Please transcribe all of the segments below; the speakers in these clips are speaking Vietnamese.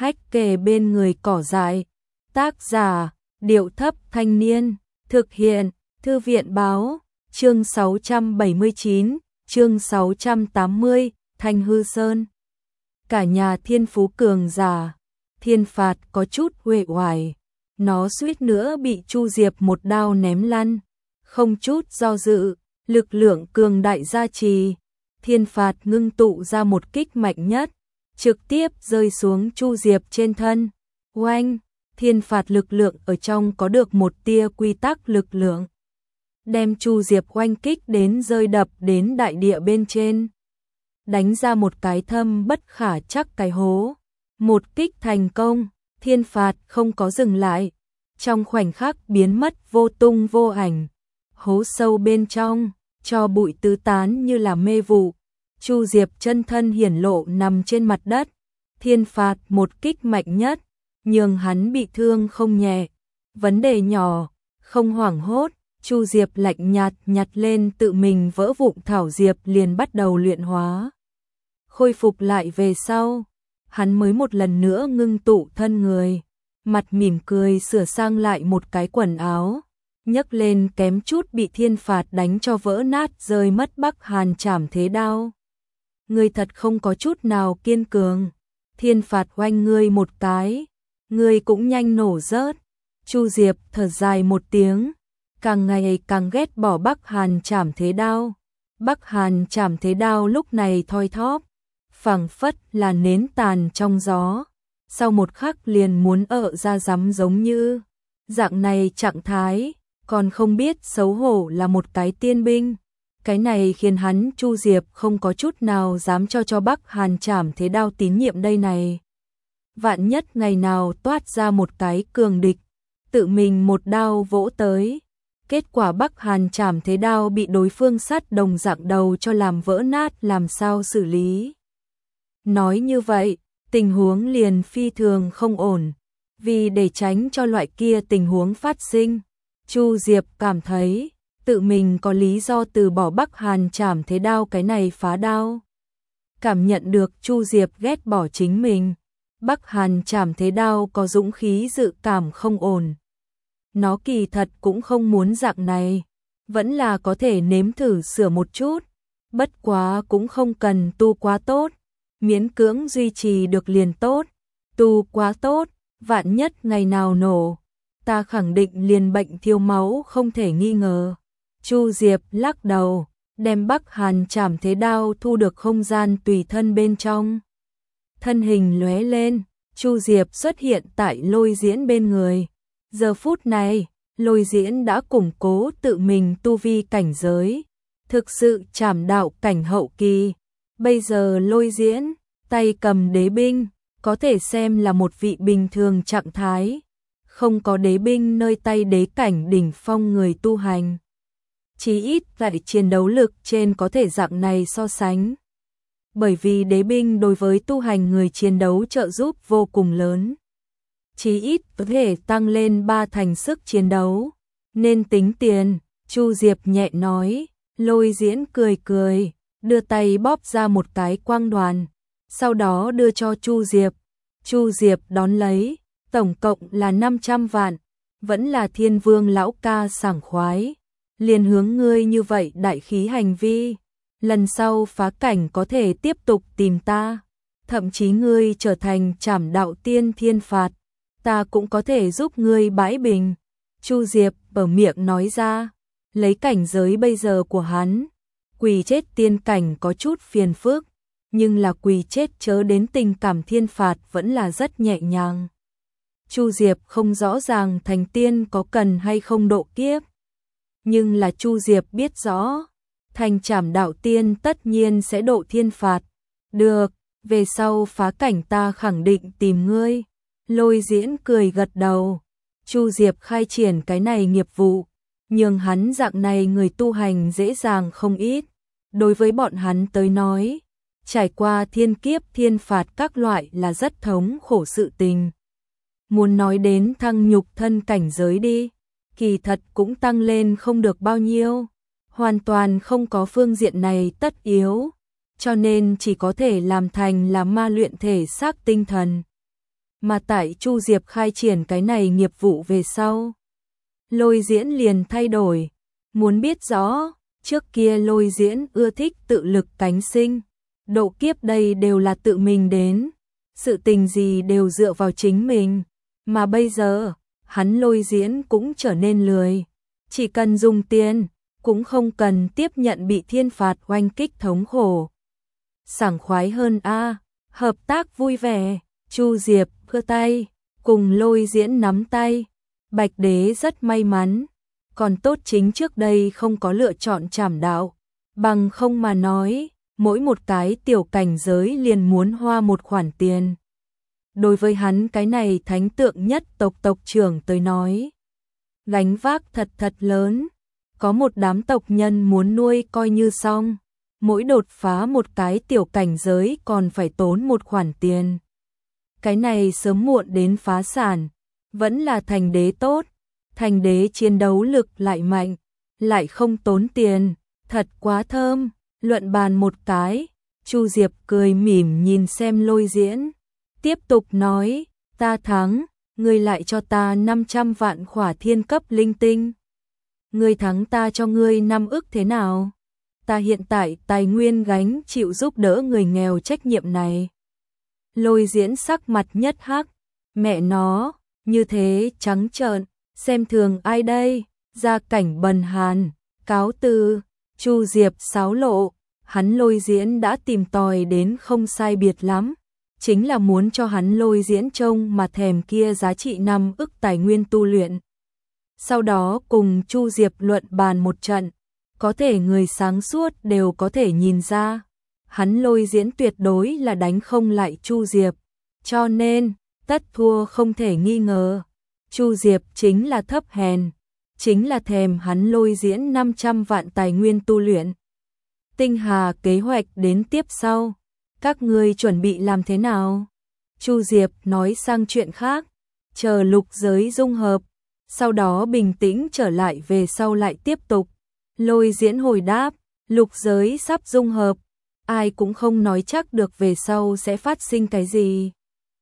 hách kề bên người cỏ dại. Tác giả, Điệu Thấp Thanh Niên. Thực hiện, Thư viện Báo. Chương 679, chương 680, Thanh Hư Sơn. Cả nhà thiên phú cường giả. Thiên Phạt có chút uể oải. Nó suýt nữa bị Chu Diệp một đao ném lăn. Không chút do dự, lực lượng cường đại gia trì. Thiên Phạt ngưng tụ ra một kích mạnh nhất, trực tiếp rơi xuống Chu Diệp trên thân. Oanh, Thiên Phạt lực lượng ở trong có được một tia quy tắc lực lượng, đem Chu Diệp oanh kích đến rơi đập đến đại địa bên trên. Đánh ra một cái thâm bất khả chắc cái hố. Một kích thành công, Thiên Phạt không có dừng lại. Trong khoảnh khắc biến mất vô tung vô ảnh. Hố sâu bên trong, cho bụi tứ tán như là mê vụ. Chu Diệp chân thân hiển lộ nằm trên mặt đất. Thiên Phạt một kích mạnh nhất, nhường hắn bị thương không nhẹ. Vấn đề nhỏ, không hoảng hốt. Chu Diệp lạnh nhạt nhặt lên tự mình vỡ vụn thảo diệp liền bắt đầu luyện hóa. Khôi phục lại về sau, hắn mới một lần nữa ngưng tụ thân người, mặt mỉm cười sửa sang lại một cái quần áo, nhấc lên kém chút bị Thiên Phạt đánh cho vỡ nát rơi mất Bắc Hàn Trảm Thế Đao. Ngươi thật không có chút nào kiên cường. Thiên Phạt oanh ngươi một cái, ngươi cũng nhanh nổ rớt. Chu Diệp thở dài một tiếng, càng ngày càng ghét bỏ Bắc Hàn Trảm Thế Đao. Bắc Hàn Trảm Thế Đao lúc này thoi thóp, phảng phất là nến tàn trong gió, sau một khắc liền muốn ra rắm giống như. Dạng này trạng thái, còn không biết xấu hổ là một cái tiên binh. Cái này khiến hắn Chu Diệp không có chút nào dám cho Bắc Hàn Trảm Thế Đao tín nhiệm đây này. Vạn nhất ngày nào toát ra một cái cường địch, tự mình một đao vỗ tới. Kết quả Bắc Hàn Trảm Thế Đao bị đối phương sát đồng dạng đầu cho làm vỡ nát, làm sao xử lý. Nói như vậy, tình huống liền phi thường không ổn. Vì để tránh cho loại kia tình huống phát sinh, Chu Diệp cảm thấy tự mình có lý do từ bỏ Bắc Hàn Trảm Thế Đao cái này phá đao. Cảm nhận được Chu Diệp ghét bỏ chính mình, Bắc Hàn Trảm Thế Đao có dũng khí dự cảm không ổn. Nó kỳ thật cũng không muốn dạng này, vẫn là có thể nếm thử sửa một chút, bất quá cũng không cần tu quá tốt, miễn cưỡng duy trì được liền tốt. Tu quá tốt, vạn nhất ngày nào nổ, ta khẳng định liền bệnh thiếu máu không thể nghi ngờ. Chu Diệp lắc đầu, đem Bắc Hàn Trảm Thế Đao thu được không gian tùy thân bên trong. Thân hình lóe lên, Chu Diệp xuất hiện tại Lôi Diễn bên người. Giờ phút này, Lôi Diễn đã củng cố tự mình tu vi cảnh giới, thực sự trảm đạo cảnh hậu kỳ. Bây giờ Lôi Diễn, tay cầm đế binh, có thể xem là một vị bình thường trạng thái. Không có đế binh nơi tay đế cảnh đỉnh phong người tu hành. Chí ít tại chiến đấu lực trên có thể dạng này so sánh. Bởi vì đế binh đối với tu hành người chiến đấu trợ giúp vô cùng lớn. Chí ít có thể tăng lên 3 thành sức chiến đấu. Nên tính tiền, Chu Diệp nhẹ nói. Lôi Diễn cười cười, đưa tay bóp ra một cái quang đoàn, sau đó đưa cho Chu Diệp. Chu Diệp đón lấy, tổng cộng là 500 vạn, vẫn là Thiên Vương lão ca sảng khoái. Liền hướng ngươi như vậy đại khí hành vi, lần sau phá cảnh có thể tiếp tục tìm ta, thậm chí ngươi trở thành Trảm Đạo Tiên Thiên Phạt, ta cũng có thể giúp ngươi bãi bình. Chu Diệp bở miệng nói ra, lấy cảnh giới bây giờ của hắn, quỳ chết tiên cảnh có chút phiền phức, nhưng là quỳ chết chớ đến tình cảm thiên phạt vẫn là rất nhẹ nhàng. Chu Diệp không rõ ràng thành tiên có cần hay không độ kiếp, nhưng là Chu Diệp biết rõ, thành Trảm Đạo Tiên tất nhiên sẽ độ thiên phạt. Được, về sau phá cảnh ta khẳng định tìm ngươi. Lôi Diễn cười gật đầu. Chu Diệp khai triển cái này nghiệp vụ, nhưng hắn dạng này người tu hành dễ dàng không ít. Đối với bọn hắn tới nói, trải qua thiên kiếp thiên phạt các loại là rất thống khổ sự tình. Muốn nói đến thăng nhục thân cảnh giới đi, kỳ thật cũng tăng lên không được bao nhiêu, hoàn toàn không có phương diện này tất yếu, cho nên chỉ có thể làm thành là ma luyện thể xác tinh thần. mà tại Chu Diệp khai triển cái này nghiệp vụ về sau, Lôi Diễn liền thay đổi. Muốn biết rõ, trước kia Lôi Diễn ưa thích tự lực cánh sinh, độ kiếp đây đều là tự mình đến, sự tình gì đều dựa vào chính mình, mà bây giờ, hắn Lôi Diễn cũng trở nên lười, chỉ cần dùng tiền, cũng không cần tiếp nhận bị thiên phạt oanh kích thống khổ. Sảng khoái hơn a, hợp tác vui vẻ. Chu Diệp giơ tay, cùng Lôi Diễn nắm tay. Bạch Đế rất may mắn, còn tốt chính trước đây không có lựa chọn trảm đạo, bằng không mà nói, mỗi một cái tiểu cảnh giới liền muốn hoa một khoản tiền. Đối với hắn cái này thánh tượng nhất tộc trưởng tới nói, gánh vác thật lớn, có một đám tộc nhân muốn nuôi coi như xong, mỗi đột phá một cái tiểu cảnh giới còn phải tốn một khoản tiền. Cái này sớm muộn đến phá sản, vẫn là thành đế tốt, thành đế chiến đấu lực lại mạnh, lại không tốn tiền, thật quá thơm. Luận bàn một cái, Chu Diệp cười mỉm nhìn xem Lôi Diễn, tiếp tục nói, ta thắng, ngươi lại cho ta 500 vạn khỏa thiên cấp linh tinh. Ngươi thắng ta cho ngươi 5 ức thế nào? Ta hiện tại tài nguyên gánh chịu giúp đỡ người nghèo trách nhiệm này. Lôi Diễn sắc mặt nhất hắc, mẹ nó, như thế trắng trợn, xem thường ai đây? Gia cảnh bần hàn, cáo từ. Chu Diệp xáo lộ, hắn Lôi Diễn đã tìm tòi đến không sai biệt lắm, chính là muốn cho hắn Lôi Diễn trông mà thèm kia giá trị 5 ức tài nguyên tu luyện. Sau đó cùng Chu Diệp luận bàn một trận, có thể người sáng suốt đều có thể nhìn ra, hắn Lôi Diễn tuyệt đối là đánh không lại Chu Diệp, cho nên, tất thua không thể nghi ngờ. Chu Diệp chính là thấp hèn, chính là thèm hắn Lôi Diễn 500 vạn tài nguyên tu luyện. Tinh Hà kế hoạch đến tiếp sau, các ngươi chuẩn bị làm thế nào? Chu Diệp nói sang chuyện khác, chờ lục giới dung hợp, sau đó bình tĩnh trở lại về sau lại tiếp tục. Lôi Diễn hồi đáp, lục giới sắp dung hợp, ai cũng không nói chắc được về sau sẽ phát sinh cái gì.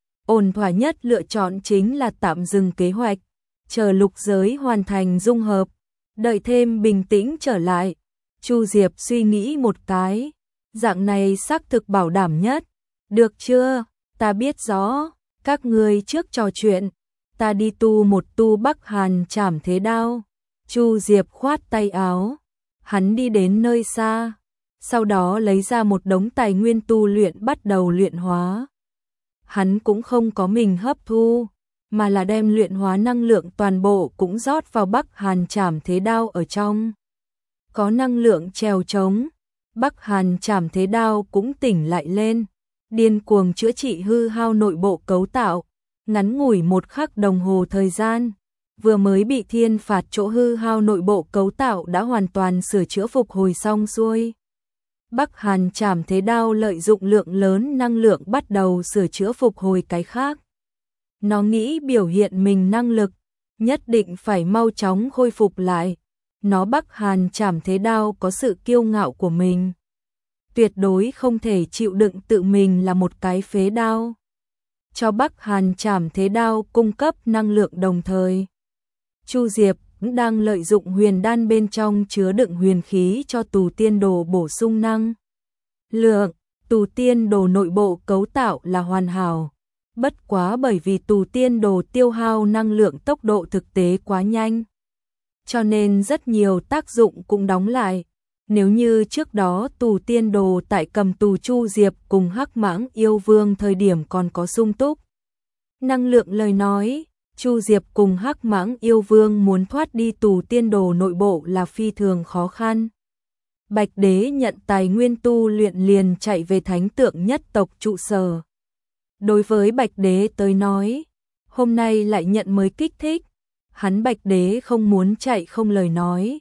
Ổn thỏa nhất lựa chọn chính là tạm dừng kế hoạch, chờ lục giới hoàn thành dung hợp, đợi thêm bình tĩnh trở lại. Chu Diệp suy nghĩ một cái, dạng này xác thực bảo đảm nhất. Được chưa, ta biết rõ, các ngươi trước trò chuyện, ta đi tu một tu Bắc Hàn Trảm Thế Đao. Chu Diệp khoát tay áo, hắn đi đến nơi xa, sau đó lấy ra một đống tài nguyên tu luyện bắt đầu luyện hóa. Hắn cũng không có mình hấp thu, mà là đem luyện hóa năng lượng toàn bộ cũng rót vào Bắc Hàn Trảm Thế Đao ở trong. Có năng lượng trèo trống, Bắc Hàn Trảm Thế Đao cũng tỉnh lại lên, điên cuồng chữa trị hư hao nội bộ cấu tạo, ngắn ngủi 1 khắc đồng hồ thời gian, vừa mới bị thiên phạt chỗ hư hao nội bộ cấu tạo đã hoàn toàn sửa chữa phục hồi xong xuôi. Bắc Hàn Trảm Thế Đao lợi dụng lượng lớn năng lượng bắt đầu sửa chữa phục hồi cái khác. Nó nghĩ biểu hiện mình năng lực, nhất định phải mau chóng khôi phục lại. Nó Bắc Hàn Trảm Thế Đao có sự kiêu ngạo của mình, tuyệt đối không thể chịu đựng tự mình là một cái phế đao. Cho Bắc Hàn Trảm Thế Đao cung cấp năng lượng đồng thời, Chu Diệp đang lợi dụng huyền đan bên trong chứa đựng huyền khí cho tù tiên đồ bổ sung năng lượng. Tù tiên đồ nội bộ cấu tạo là hoàn hảo, bất quá bởi vì tù tiên đồ tiêu hao năng lượng tốc độ thực tế quá nhanh, cho nên rất nhiều tác dụng cũng đóng lại. Nếu như trước đó tù tiên đồ tại cầm tù Chu Diệp cùng Hắc Mãng Yêu Vương thời điểm còn có sung túc năng lượng lời nói, Chu Diệp cùng Hắc Mãng Yêu Vương muốn thoát đi tù tiên đồ nội bộ là phi thường khó khăn. Bạch Đế nhận tài nguyên tu luyện liền chạy về thánh tượng nhất tộc trụ sở. Đối với Bạch Đế tới nói, hôm nay lại nhận mới kích thích, hắn Bạch Đế không muốn chạy không lời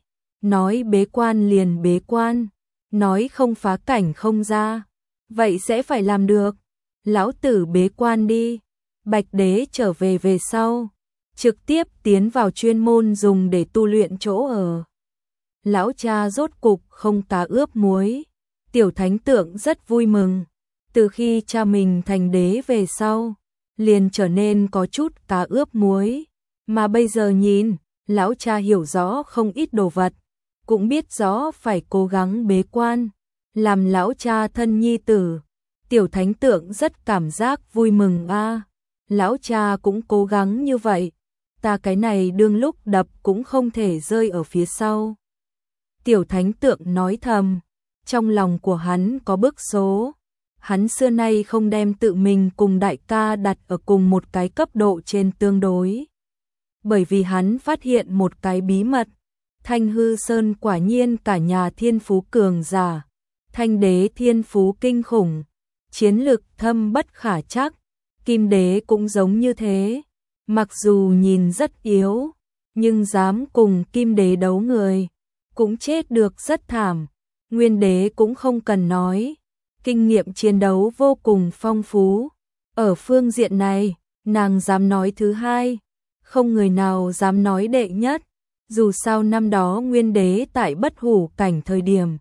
nói bế quan liền bế quan, nói không phá cảnh không ra, vậy sẽ phải làm được. Lão tử bế quan đi. Bạch Đế trở về về sau, trực tiếp tiến vào chuyên môn dùng để tu luyện chỗ ở. Lão cha rốt cục không cá ướp muối, tiểu thánh tượng rất vui mừng. Từ khi cha mình thành đế về sau, liền trở nên có chút cá ướp muối. Mà bây giờ nhìn, lão cha hiểu rõ không ít đồ vật, cũng biết rõ phải cố gắng bế quan, làm lão cha thân nhi tử. Tiểu Thánh Tượng rất cảm giác vui mừng a. Lão cha cũng cố gắng như vậy, ta cái này đương lúc đập cũng không thể rơi ở phía sau. Tiểu Thánh Tượng nói thầm, trong lòng của hắn có bước số. Hắn xưa nay không đem tự mình cùng đại ca đặt ở cùng một cái cấp độ trên tương đối. Bởi vì hắn phát hiện một cái bí mật, Thanh Hư Sơn quả nhiên cả nhà thiên phú cường giả, Thanh Đế thiên phú kinh khủng, chiến lực thâm bất khả trắc, Kim Đế cũng giống như thế, mặc dù nhìn rất yếu, nhưng dám cùng Kim Đế đấu người, cũng chết được rất thảm. Nguyên Đế cũng không cần nói, kinh nghiệm chiến đấu vô cùng phong phú. Ở phương diện này, nàng dám nói thứ hai, không người nào dám nói đệ nhất. Dù sao năm đó Nguyên Đế tại Bất Hủ cảnh thời điểm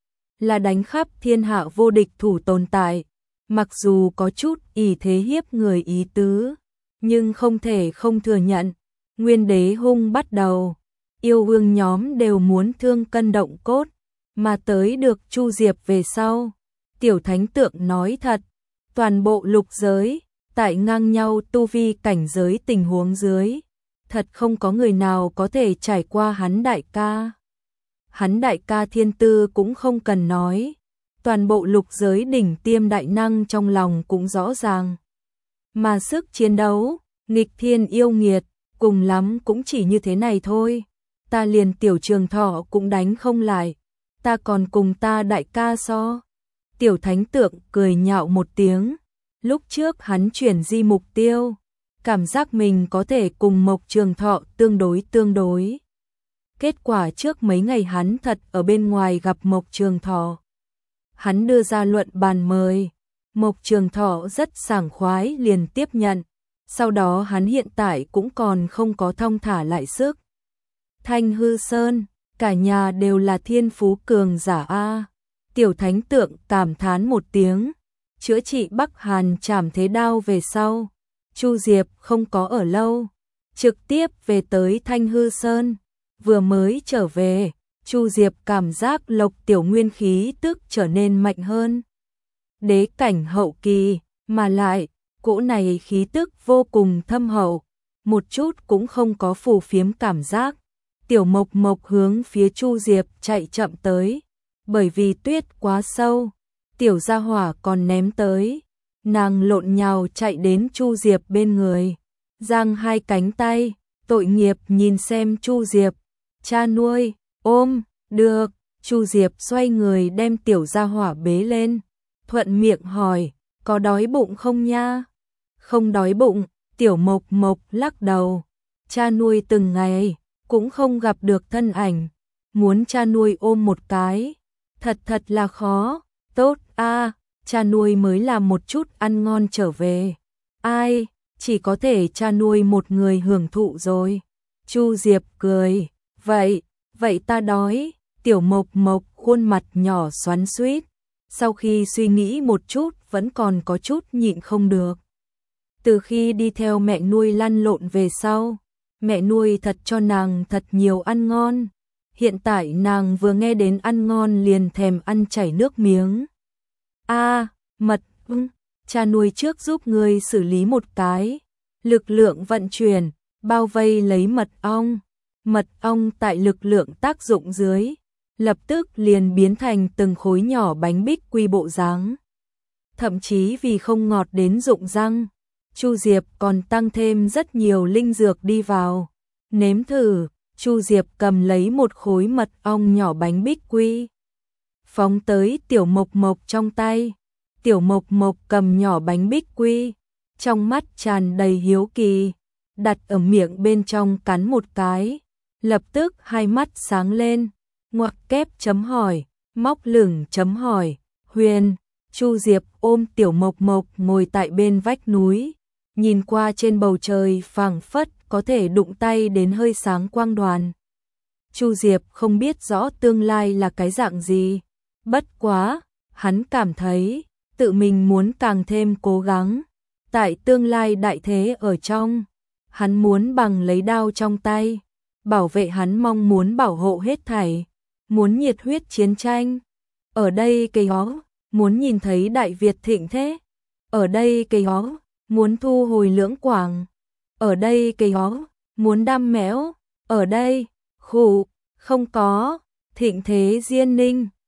là đánh khắp thiên hạ vô địch thủ tồn tại, mặc dù có chút ỷ thế hiếp người ý tứ, nhưng không thể không thừa nhận, Nguyên Đế hung bắt đầu, yêu vương nhóm đều muốn thương cân động cốt, mà tới được Chu Diệp về sau. Tiểu Thánh Tượng nói thật, toàn bộ lục giới, tại ngang nhau tu vi cảnh giới tình huống dưới, thật không có người nào có thể trải qua hắn đại ca. Hắn đại ca thiên tư cũng không cần nói, toàn bộ lục giới đỉnh tiêm đại năng trong lòng cũng rõ ràng. Mà sức chiến đấu, nghịch thiên yêu nghiệt, cùng lắm cũng chỉ như thế này thôi. Ta liền Tiểu Trường Thọ cũng đánh không lại, ta còn cùng ta đại ca so. Tiểu Thánh Tượng cười nhạo một tiếng, lúc trước hắn chuyển di mục tiêu, cảm giác mình có thể cùng Mộc Trường Thọ tương đối. Kết quả trước mấy ngày hắn thật ở bên ngoài gặp Mộc Trường Thọ. Hắn đưa ra luận bàn mời, Mộc Trường Thọ rất sảng khoái liền tiếp nhận, sau đó hắn hiện tại cũng còn không có thong thả lại sức. Thanh Hư Sơn, cả nhà đều là thiên phú cường giả a. Tiểu Thánh Tượng cảm thán một tiếng, chữa trị Bắc Hàn Trảm Thế Đao về sau, Chu Diệp không có ở lâu, trực tiếp về tới Thanh Hư Sơn. Vừa mới trở về, Chu Diệp cảm giác Lộc Tiểu Nguyên khí tức trở nên mạnh hơn. Đế cảnh hậu kỳ, mà lại, cỗ này khí tức vô cùng thâm hậu, một chút cũng không có phù phiếm cảm giác. Tiểu Mộc Mộc hướng phía Chu Diệp chạy chậm tới, bởi vì tuyết quá sâu, tiểu gia hỏa còn ném tới. Nàng lộn nhào chạy đến Chu Diệp bên người, giang hai cánh tay, tội nghiệp nhìn xem Chu Diệp. Cha nuôi, ôm, được. Chu Diệp xoay người đem tiểu gia hỏa bế lên, thuận miệng hỏi, có đói bụng không nha? Không đói bụng, Tiểu Mộc Mộc lắc đầu. Cha nuôi từng ngày cũng không gặp được thân ảnh, muốn cha nuôi ôm một cái, thật là khó. Tốt a, cha nuôi mới làm một chút ăn ngon trở về. Ai, chỉ có thể cha nuôi một người hưởng thụ rồi. Chu Diệp cười, vậy ta đói. Tiểu Mộc Mộc khuôn mặt nhỏ xoắn xuýt, sau khi suy nghĩ một chút vẫn còn có chút nhịn không được. Từ khi đi theo mẹ nuôi lăn lộn về sau, mẹ nuôi thật cho nàng thật nhiều ăn ngon. Hiện tại nàng vừa nghe đến ăn ngon liền thèm ăn chảy nước miếng. Mật, cha nuôi trước giúp ngươi xử lý một cái. Lực lượng vận chuyển, bao vây lấy mật ong. Mật ong tại lực lượng tác dụng dưới, lập tức liền biến thành từng khối nhỏ bánh bích quy bộ dáng. Thậm chí vì không ngọt đến rụng răng, Chu Diệp còn tăng thêm rất nhiều linh dược đi vào. Nếm thử, Chu Diệp cầm lấy một khối mật ong nhỏ bánh bích quy, phóng tới Tiểu Mộc Mộc trong tay. Tiểu Mộc Mộc cầm nhỏ bánh bích quy, trong mắt tràn đầy hiếu kỳ, đặt ở miệng bên trong cắn một cái, lập tức hai mắt sáng lên, ngoặc kép chấm hỏi, móc lửng chấm hỏi, huyền. Chu Diệp ôm Tiểu Mộc Mộc ngồi tại bên vách núi, nhìn qua trên bầu trời phảng phất có thể đụng tay đến hơi sáng quang đoàn. Chu Diệp không biết rõ tương lai là cái dạng gì, bất quá, hắn cảm thấy tự mình muốn càng thêm cố gắng, Tại tương lai đại thế ở trong, hắn muốn bằng lấy đao trong tay, bảo vệ hắn mong muốn bảo hộ hết thảy, muốn nhiệt huyết chiến tranh. Ở đây cây hó, muốn nhìn thấy Đại Việt thịnh thế. Ở đây cây hó, muốn thu hồi Lưỡng Quảng. Ở đây cây hó, muốn đam mẽo. Ở đây, khụ, không có, thịnh thế Diên Ninh.